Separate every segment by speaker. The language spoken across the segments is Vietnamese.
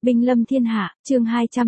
Speaker 1: Binh lâm thiên hạ, chương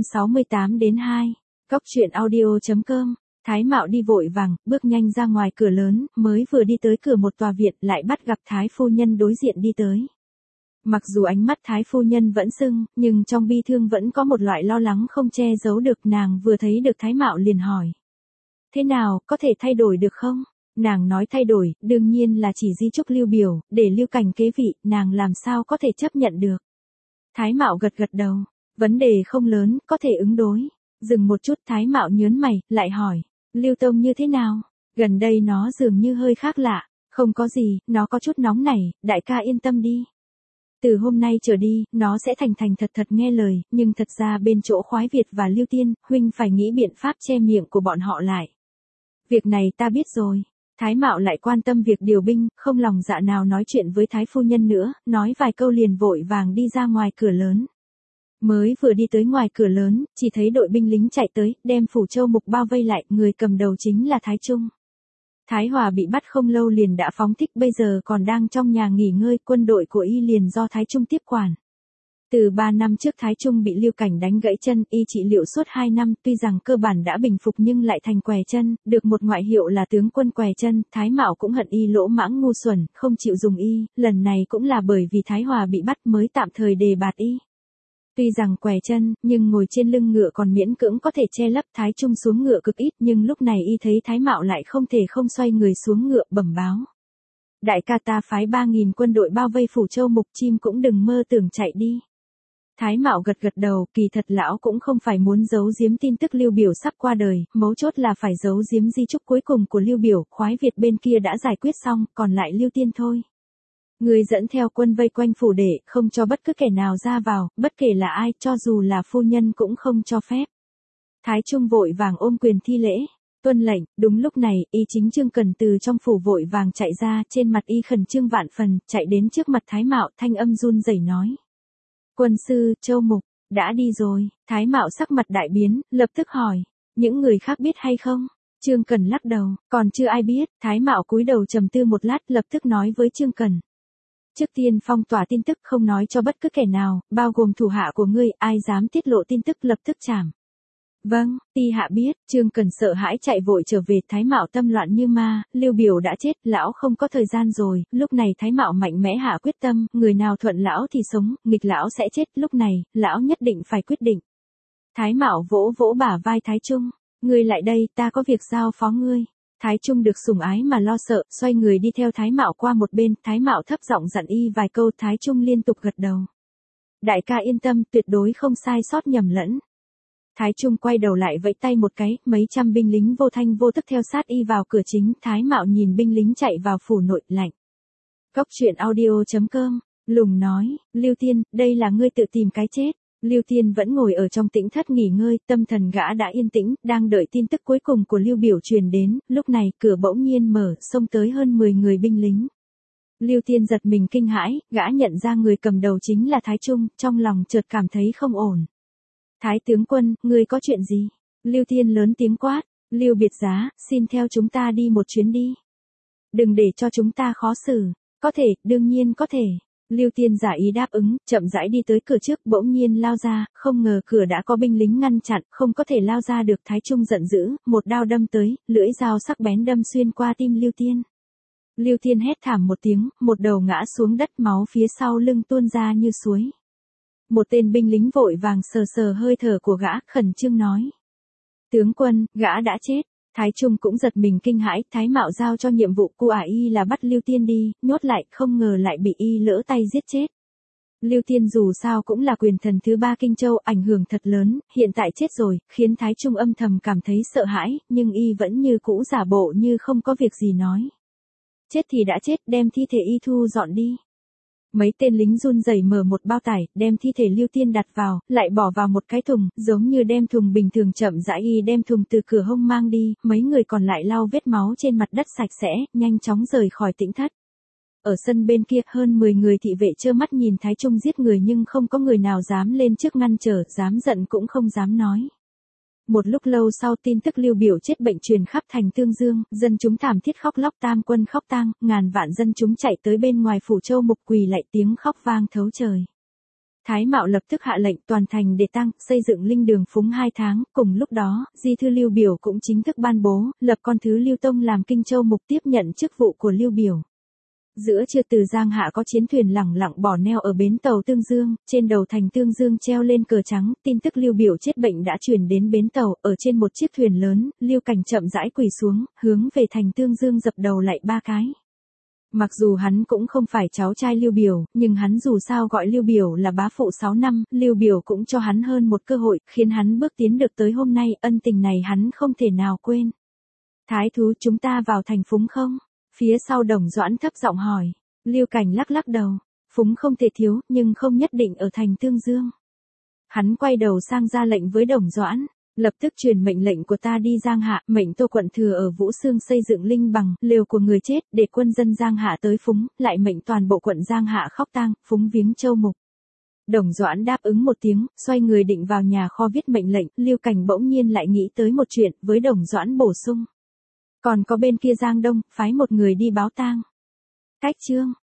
Speaker 1: 268-2. Cóc truyện audio.com. Thái Mạo đi vội vàng, bước nhanh ra ngoài cửa lớn, mới vừa đi tới cửa một tòa viện lại bắt gặp Thái phu nhân đối diện đi tới. Mặc dù ánh mắt Thái phu nhân vẫn sưng, nhưng trong bi thương vẫn có một loại lo lắng không che giấu được. Nàng vừa thấy được Thái Mạo liền hỏi. Thế nào, có thể thay đổi được không? Nàng nói thay đổi, đương nhiên là chỉ di chúc Lưu Biểu, để Lưu Cảnh kế vị, nàng làm sao có thể chấp nhận được. Thái Mạo gật gật đầu, vấn đề không lớn, có thể ứng đối. Dừng một chút Thái Mạo nhớn mày, lại hỏi, Lưu Tông như thế nào? Gần đây nó dường như hơi khác lạ, không có gì, nó có chút nóng nảy, đại ca yên tâm đi. Từ hôm nay trở đi, nó sẽ thành thật nghe lời, nhưng thật ra bên chỗ Khoái Việt và Lưu Tiên, huynh phải nghĩ biện pháp che miệng của bọn họ lại. Việc này ta biết rồi. Thái Mạo lại quan tâm việc điều binh, không lòng dạ nào nói chuyện với Thái phu nhân nữa, nói vài câu liền vội vàng đi ra ngoài cửa lớn. Mới vừa đi tới ngoài cửa lớn, chỉ thấy đội binh lính chạy tới, đem Phủ Châu Mục bao vây lại, người cầm đầu chính là Thái Trung. Thái Hòa bị bắt không lâu liền đã phóng thích, bây giờ còn đang trong nhà nghỉ ngơi, quân đội của y liền do Thái Trung tiếp quản. Từ 3 năm trước Thái Trung bị Lưu Cảnh đánh gãy chân, y trị liệu suốt 2 năm, tuy rằng cơ bản đã bình phục nhưng lại thành què chân, được một ngoại hiệu là tướng quân què chân. Thái Mạo cũng hận y lỗ mãng ngu xuẩn, không chịu dùng y, lần này cũng là bởi vì Thái Hòa bị bắt mới tạm thời đề bạt y. Tuy rằng què chân, nhưng ngồi trên lưng ngựa còn miễn cưỡng có thể che lấp. Thái Trung xuống ngựa cực ít, nhưng lúc này y thấy Thái Mạo lại không thể không xoay người xuống ngựa, bẩm báo. Đại ca, ta phái 3.000 quân đội bao vây Phủ Châu Mục, chim cũng đừng mơ tưởng chạy đi. Thái Mạo gật gật đầu, kỳ thật lão cũng không phải muốn giấu giếm tin tức Lưu Biểu sắp qua đời, mấu chốt là phải giấu giếm di chúc cuối cùng của Lưu Biểu. Khoái Việt bên kia đã giải quyết xong, còn lại Lưu Tiên thôi. Người dẫn theo quân vây quanh phủ để, không cho bất cứ kẻ nào ra vào, bất kể là ai, cho dù là phu nhân cũng không cho phép. Thái Trung vội vàng ôm quyền thi lễ. Tuân lệnh. Đúng lúc này, y chính Trương Cần từ trong phủ vội vàng chạy ra, trên mặt y khẩn trương vạn phần, chạy đến trước mặt Thái Mạo, thanh âm run rẩy nói. Quân sư, Châu Mục, đã đi rồi. Thái Mạo sắc mặt đại biến, lập tức hỏi, những người khác biết hay không? Trương Cần lắc đầu, còn chưa ai biết. Thái Mạo cúi đầu trầm tư một lát, lập tức nói với Trương Cần. Trước tiên phong tỏa tin tức, không nói cho bất cứ kẻ nào, bao gồm thủ hạ của ngươi, ai dám tiết lộ tin tức lập tức trảm. Vâng, ti hạ biết. Trương Cần sợ hãi chạy vội trở về. Thái Mạo tâm loạn như ma, Lưu Biểu đã chết, lão không có thời gian rồi. Lúc này Thái Mạo mạnh mẽ hạ quyết tâm, người nào thuận lão thì sống, nghịch lão sẽ chết. Lúc này, lão nhất định phải quyết định. Thái Mạo vỗ vỗ bả vai Thái Trung, ngươi lại đây, ta có việc giao phó ngươi. Thái Trung được sủng ái mà lo sợ, xoay người đi theo Thái Mạo qua một bên. Thái Mạo thấp giọng dặn y vài câu, Thái Trung liên tục gật đầu. Đại ca yên tâm, tuyệt đối không sai sót nhầm lẫn. Thái Trung quay đầu lại vẫy tay một cái, mấy trăm binh lính vô thanh vô tức theo sát y vào cửa chính. Thái Mạo nhìn binh lính chạy vào phủ nội, lạnh. Cóc truyện audio.com. Lùng nói, Lưu Tiên, đây là ngươi tự tìm cái chết. Lưu Tiên vẫn ngồi ở trong tĩnh thất nghỉ ngơi, tâm thần gã đã yên tĩnh, đang đợi tin tức cuối cùng của Lưu Biểu truyền đến. Lúc này, cửa bỗng nhiên mở, xông tới hơn 10 người binh lính. Lưu Tiên giật mình kinh hãi, gã nhận ra người cầm đầu chính là Thái Trung, trong lòng chợt cảm thấy không ổn. Thái tướng quân, ngươi có chuyện gì? Lưu Tiên lớn tiếng quát. Lưu Biệt Giá, xin theo chúng ta đi một chuyến đi. Đừng để cho chúng ta khó xử. Có thể, đương nhiên có thể. Lưu Tiên giả ý đáp ứng, chậm rãi đi tới cửa trước, bỗng nhiên lao ra, không ngờ cửa đã có binh lính ngăn chặn, không có thể lao ra được. Thái Trung giận dữ, một đao đâm tới, lưỡi dao sắc bén đâm xuyên qua tim Lưu Tiên. Lưu Tiên hét thảm một tiếng, một đầu ngã xuống đất, máu phía sau lưng tuôn ra như suối. Một tên binh lính vội vàng sờ hơi thở của gã, khẩn trương nói. Tướng quân, gã đã chết. Thái Trung cũng giật mình kinh hãi. Thái Mạo giao cho nhiệm vụ của y là bắt Lưu Tiên đi, nhốt lại, không ngờ lại bị y lỡ tay giết chết. Lưu Tiên dù sao cũng là quyền thần thứ 3 Kinh Châu, ảnh hưởng thật lớn, hiện tại chết rồi, khiến Thái Trung âm thầm cảm thấy sợ hãi, nhưng y vẫn như cũ giả bộ như không có việc gì nói. Chết thì đã chết, đem thi thể y thu dọn đi. Mấy tên lính run rẩy mở một bao tải, đem thi thể Lưu Tiên đặt vào, lại bỏ vào một cái thùng, giống như đem thùng bình thường, chậm rãi y đem thùng từ cửa hông mang đi. Mấy người còn lại lau vết máu trên mặt đất sạch sẽ, nhanh chóng rời khỏi tĩnh thất. Ở sân bên kia, hơn 10 người thị vệ trơ mắt nhìn Thái Trung giết người nhưng không có người nào dám lên trước ngăn trở, dám giận cũng không dám nói. Một lúc lâu sau, tin tức Lưu Biểu chết bệnh truyền khắp thành Tương Dương, dân chúng thảm thiết khóc lóc, tam quân khóc tang, ngàn vạn dân chúng chạy tới bên ngoài Phủ Châu Mục quỳ lạy, tiếng khóc vang thấu trời. Thái Mạo lập tức hạ lệnh toàn thành để tang, xây dựng linh đường phúng 2 tháng, cùng lúc đó, di thư Lưu Biểu cũng chính thức ban bố, lập con thứ Lưu Tông làm Kinh Châu mục tiếp nhận chức vụ của Lưu Biểu. Giữa trưa từ Giang Hạ có chiến thuyền lẳng lặng bỏ neo ở bến tàu Tương Dương, trên đầu thành Tương Dương treo lên cờ trắng, tin tức Lưu Biểu chết bệnh đã truyền đến bến tàu, ở trên một chiếc thuyền lớn, Lưu Cảnh chậm rãi quỳ xuống, hướng về thành Tương Dương dập đầu lạy 3 cái. Mặc dù hắn cũng không phải cháu trai Lưu Biểu, nhưng hắn dù sao gọi Lưu Biểu là bá phụ 6 năm, Lưu Biểu cũng cho hắn hơn một cơ hội, khiến hắn bước tiến được tới hôm nay, ân tình này hắn không thể nào quên. Thái thú, chúng ta vào thành phúng không? Phía sau Đồng Doãn thấp giọng hỏi. Lưu Cảnh lắc lắc đầu, phúng không thể thiếu, nhưng không nhất định ở thành Tương Dương. Hắn quay đầu sang ra lệnh với Đồng Doãn. Lập tức truyền mệnh lệnh của ta đi Giang Hạ, mệnh Tô Quận Thừa ở Vũ Xương xây dựng linh bằng, lều của người chết, để quân dân Giang Hạ tới phúng, lại mệnh toàn bộ quận Giang Hạ khóc tang, phúng viếng Châu Mục. Đồng Doãn đáp ứng một tiếng, xoay người định vào nhà kho viết mệnh lệnh, Lưu Cảnh bỗng nhiên lại nghĩ tới một chuyện, với Đồng Doãn bổ sung. Còn có bên kia Giang Đông, phái một người đi báo tang. Cách chương